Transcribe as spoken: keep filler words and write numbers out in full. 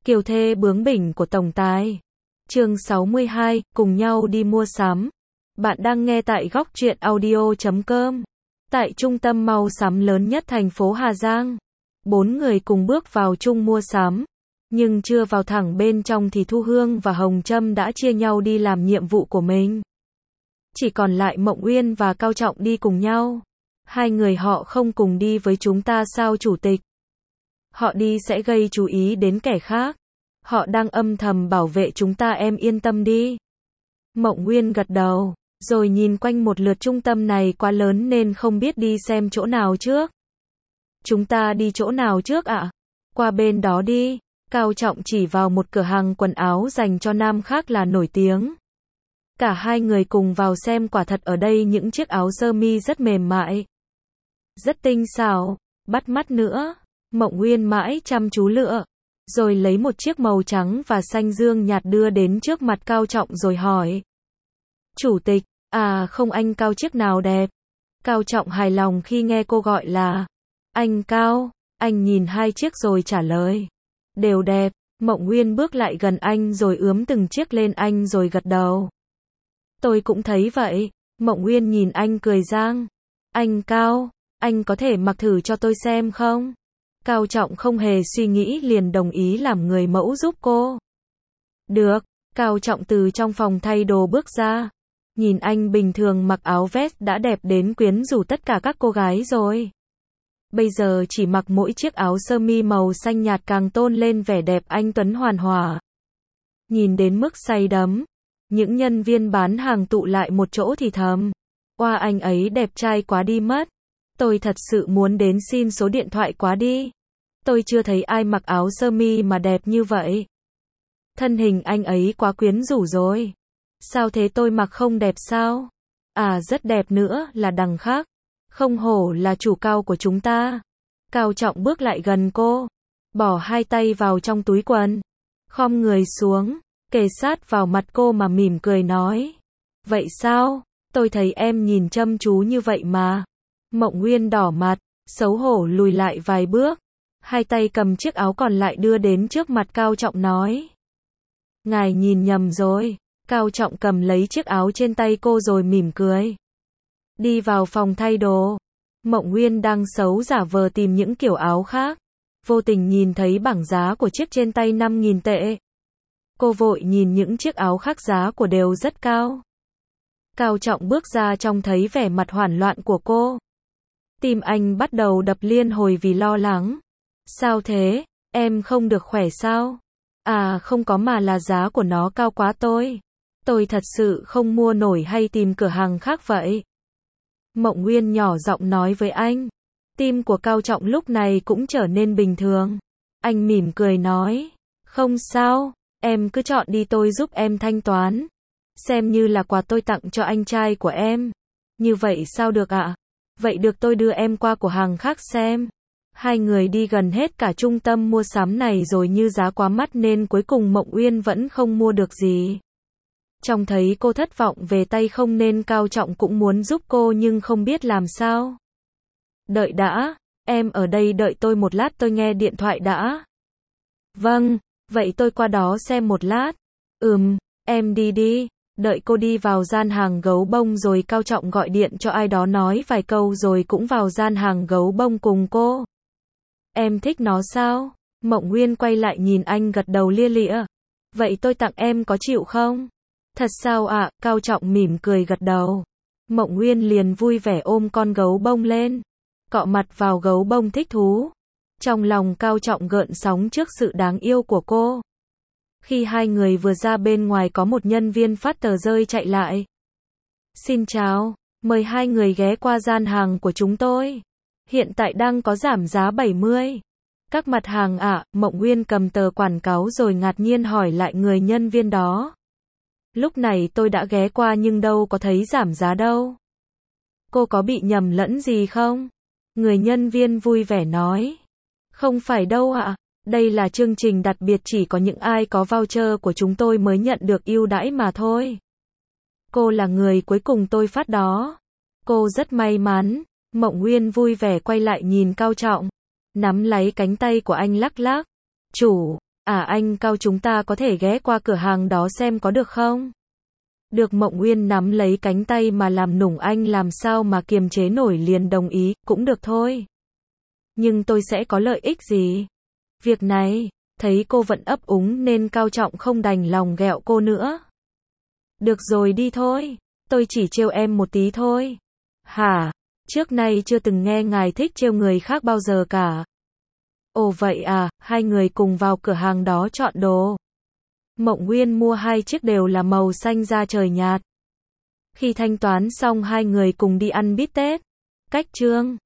Kiều thê bướng bỉnh của tổng tài. Chương sáu mươi hai, cùng nhau đi mua sắm. Bạn đang nghe tại góc truyện audio chấm com. Tại trung tâm mau sắm lớn nhất thành phố Hà Giang, bốn người cùng bước vào chung mua sắm. Nhưng chưa vào thẳng bên trong thì Thu Hương và Hồng Trâm đã chia nhau đi làm nhiệm vụ của mình. Chỉ còn lại Mộng Uyên và Cao Trọng đi cùng nhau. Hai người họ không cùng đi với chúng ta sao chủ tịch? Họ đi sẽ gây chú ý đến kẻ khác. Họ đang âm thầm bảo vệ chúng ta, em yên tâm đi. Mộng Uyên gật đầu, rồi nhìn quanh một lượt, trung tâm này quá lớn nên không biết đi xem chỗ nào trước. Chúng ta đi chỗ nào trước ạ? À? Qua bên đó đi. Cao Trọng chỉ vào một cửa hàng quần áo dành cho nam khác là nổi tiếng. Cả hai người cùng vào xem, quả thật ở đây những chiếc áo sơ mi rất mềm mại, rất tinh xảo, bắt mắt nữa. Mộng Uyên mãi chăm chú lựa, rồi lấy một chiếc màu trắng và xanh dương nhạt đưa đến trước mặt Cao Trọng rồi hỏi. Chủ tịch, à không anh Cao, chiếc nào đẹp? Cao Trọng hài lòng khi nghe cô gọi là anh Cao. Anh nhìn hai chiếc rồi trả lời. Đều đẹp. Mộng Uyên bước lại gần anh rồi ướm từng chiếc lên anh rồi gật đầu. Tôi cũng thấy vậy. Mộng Uyên nhìn anh cười giang. Anh Cao, anh có thể mặc thử cho tôi xem không? Cao Trọng không hề suy nghĩ liền đồng ý làm người mẫu giúp cô. Được. Cao Trọng từ trong phòng thay đồ bước ra. Nhìn anh bình thường mặc áo vest đã đẹp đến quyến rũ tất cả các cô gái rồi. Bây giờ chỉ mặc mỗi chiếc áo sơ mi màu xanh nhạt càng tôn lên vẻ đẹp anh tuấn hoàn hỏa. Nhìn đến mức say đắm, những nhân viên bán hàng tụ lại một chỗ thì thầm. Oa, anh ấy đẹp trai quá đi mất. Tôi thật sự muốn đến xin số điện thoại quá đi. Tôi chưa thấy ai mặc áo sơ mi mà đẹp như vậy. Thân hình anh ấy quá quyến rũ rồi. Sao thế, tôi mặc không đẹp sao? À rất đẹp nữa là đằng khác. Không hổ là chủ Cao của chúng ta. Cao Trọng bước lại gần cô, bỏ hai tay vào trong túi quần, khom người xuống, kề sát vào mặt cô mà mỉm cười nói. Vậy sao? Tôi thấy em nhìn chăm chú như vậy mà. Mộng Uyên đỏ mặt, xấu hổ lùi lại vài bước, hai tay cầm chiếc áo còn lại đưa đến trước mặt Cao Trọng nói. Ngài nhìn nhầm rồi. Cao Trọng cầm lấy chiếc áo trên tay cô rồi mỉm cười. Đi vào phòng thay đồ. Mộng Uyên đang xấu giả vờ tìm những kiểu áo khác, vô tình nhìn thấy bảng giá của chiếc trên tay năm nghìn tệ. Cô vội nhìn những chiếc áo khác giá của đều rất cao. Cao Trọng bước ra trông thấy vẻ mặt hoảng loạn của cô. Tim anh bắt đầu đập liên hồi vì lo lắng. Sao thế, em không được khỏe sao? À không có, mà là giá của nó cao quá, tôi. Tôi thật sự không mua nổi, hay tìm cửa hàng khác vậy? Mộng Uyên nhỏ giọng nói với anh. Tim của Cao Trọng lúc này cũng trở nên bình thường. Anh mỉm cười nói. Không sao, em cứ chọn đi, tôi giúp em thanh toán. Xem như là quà tôi tặng cho anh trai của em. Như vậy sao được ạ? À? Vậy được, tôi đưa em qua cửa hàng khác xem. Hai người đi gần hết cả trung tâm mua sắm này rồi như giá quá mắc nên cuối cùng Mộng Uyên vẫn không mua được gì. Trông thấy cô thất vọng về tay không nên Cao Trọng cũng muốn giúp cô nhưng không biết làm sao. Đợi đã, em ở đây đợi tôi một lát, tôi nghe điện thoại đã. Vâng, vậy tôi qua đó xem một lát. Ừm, em đi đi. Đợi cô đi vào gian hàng gấu bông rồi Cao Trọng gọi điện cho ai đó nói vài câu rồi cũng vào gian hàng gấu bông cùng cô. Em thích nó sao? Mộng Uyên quay lại nhìn anh gật đầu lia lịa. Vậy tôi tặng em có chịu không? Thật sao ạ? À? Cao Trọng mỉm cười gật đầu. Mộng Uyên liền vui vẻ ôm con gấu bông lên, cọ mặt vào gấu bông thích thú. Trong lòng Cao Trọng gợn sóng trước sự đáng yêu của cô. Khi hai người vừa ra bên ngoài có một nhân viên phát tờ rơi chạy lại. Xin chào, mời hai người ghé qua gian hàng của chúng tôi. Hiện tại đang có giảm giá bảy mươi. Các mặt hàng ạ, à? Mộng Uyên cầm tờ quảng cáo rồi ngạc nhiên hỏi lại người nhân viên đó. Lúc này tôi đã ghé qua nhưng đâu có thấy giảm giá đâu. Cô có bị nhầm lẫn gì không? Người nhân viên vui vẻ nói. Không phải đâu ạ, à? Đây là chương trình đặc biệt, chỉ có những ai có voucher của chúng tôi mới nhận được ưu đãi mà thôi. Cô là người cuối cùng tôi phát đó. Cô rất may mắn. Mộng Uyên vui vẻ quay lại nhìn Cao Trọng, nắm lấy cánh tay của anh lắc lắc. Chủ, À anh Cao, chúng ta có thể ghé qua cửa hàng đó xem có được không? Được. Mộng Uyên nắm lấy cánh tay mà làm nũng anh làm sao mà kiềm chế nổi, liền đồng ý, cũng được thôi. Nhưng tôi sẽ có lợi ích gì? Việc này, thấy cô vẫn ấp úng nên Cao Trọng không đành lòng ghẹo cô nữa. Được rồi, đi thôi. Tôi chỉ trêu em một tí thôi. Hả? Trước nay chưa từng nghe ngài thích trêu người khác bao giờ cả. Ồ vậy à, hai người cùng vào cửa hàng đó chọn đồ. Mộng Uyên mua hai chiếc đều là màu xanh da trời nhạt. Khi thanh toán xong hai người cùng đi ăn bít tết. Cách trương.